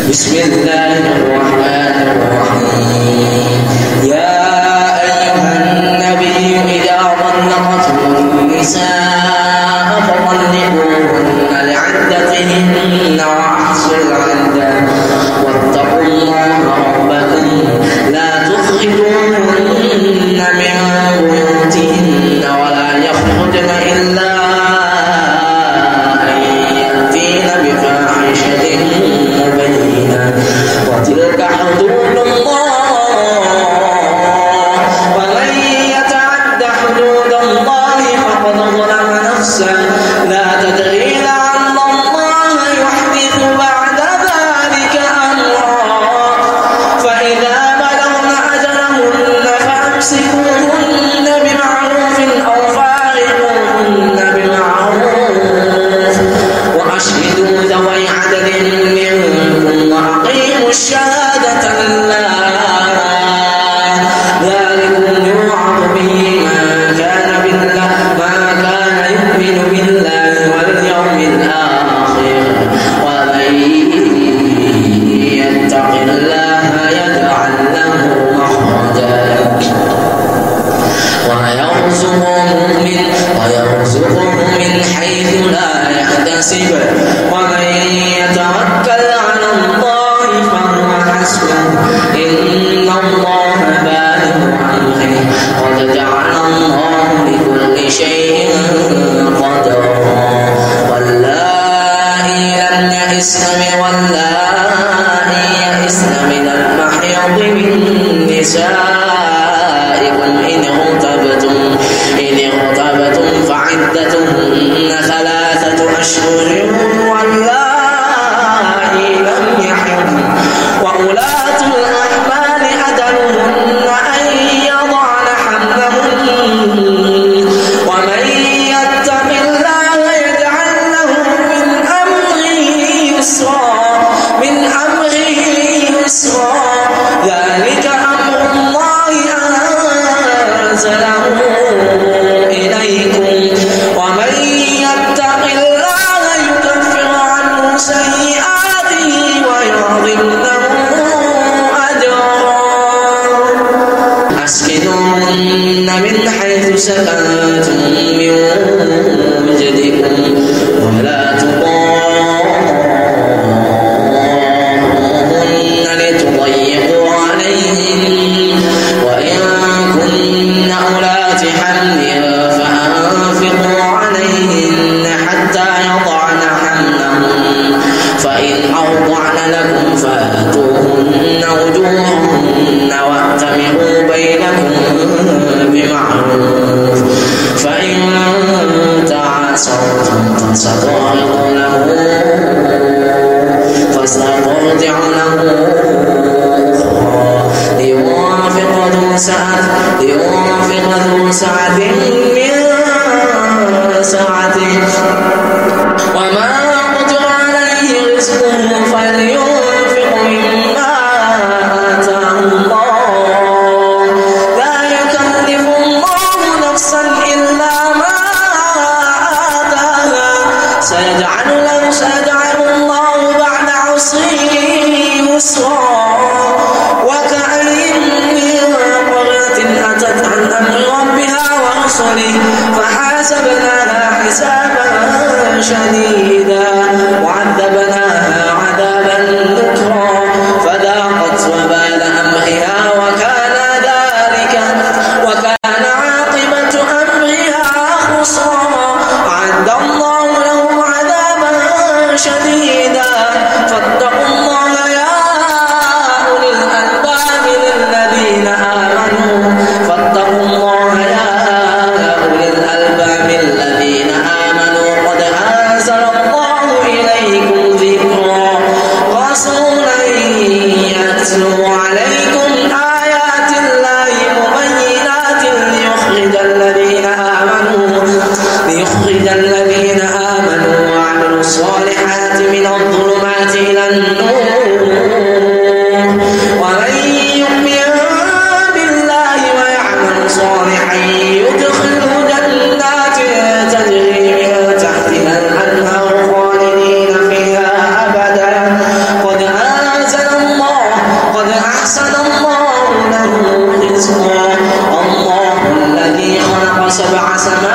بسم الله الرحمن الرحيم. يا أيها النبي إذا طلقتم النساء فطلقوهن لعدتهن وأحصوا العدة واتقوا الله ربكم لا تخرجوهن من بيوتهن ولا يخرجن إلا أن يأتين بفاحشة مبينة وتلك حدود الله ومن يتعد حدود الله فقد ظلم نفسه لا تدري لعل الله يحدث بعد ذلك أمرا فإذا بلغن أجلهن فأمسكوهن بمعروف أو فارقوهن بمعروف وأشهدوا ذوي عدل منكم وأقيموا الشهادة لله ذلكم يوعظ به من كان يؤمن بالله واليوم الآخر ومن يتق الله يجعل له مخرجا ويرزقه من حيث لا يحتسب ومن يتوكل على الله فهو حسبه إن الله بالغ أمره قد جعل الله لكل شيء قدرا واللائي يئسن من المحيض من نسائكم إن ارتبتم فعدتهن 3 أشهر واللائي لم يحضن وأولاة الأحمال أجلهن أن يضعن حملهن ومن يتق الله يجعل له من أمره يسرا ذلك أمر الله أنزله إليكم ومن يتق الله يكفر عنه سيئاته ويعظم له أجرا أسكنوهن من حيث سكنتم من وجدكم ولا تضاروهن لتضيقوا عليهن وإن كن أولات حمل فأنفقوا عليهن حتى يضعن حملهن فإن أرضعن لكم فآتوهن أجورهن وأتمروا بينكم بمعروف فإن تعاسرتم فسترجع له أخرى لينفق ذو سعة من سعته وما قدر عليه رزقه فلينفق مما آتاه الله لا يكلف الله نفسا إلا ما آتاها سيجعل الله بعد عسر يسرا وكأين من قرية أتت عن أمر ربها ورسله فحاسبناها حسابا شديدا وعذبناها عذابا نكرا فذاقت وبال أمرها وكان عاقبة أمرها خسرا أعد الله لهم عذابا شديدا فاتقوا الله يا أولي الألباب الذين آمنوا قد أنزل الله إليكم ذكرا رسولا يتلو عليكم آيات الله مبينات ليخرج الذين آمنوا وعملوا الصالحات من الظلمات إلى النور ومن يؤمن بالله ويعمل صالحا يدخله جنات تجري من تحتها الأنهار خالدين فيها أبدا قد سبع سماوات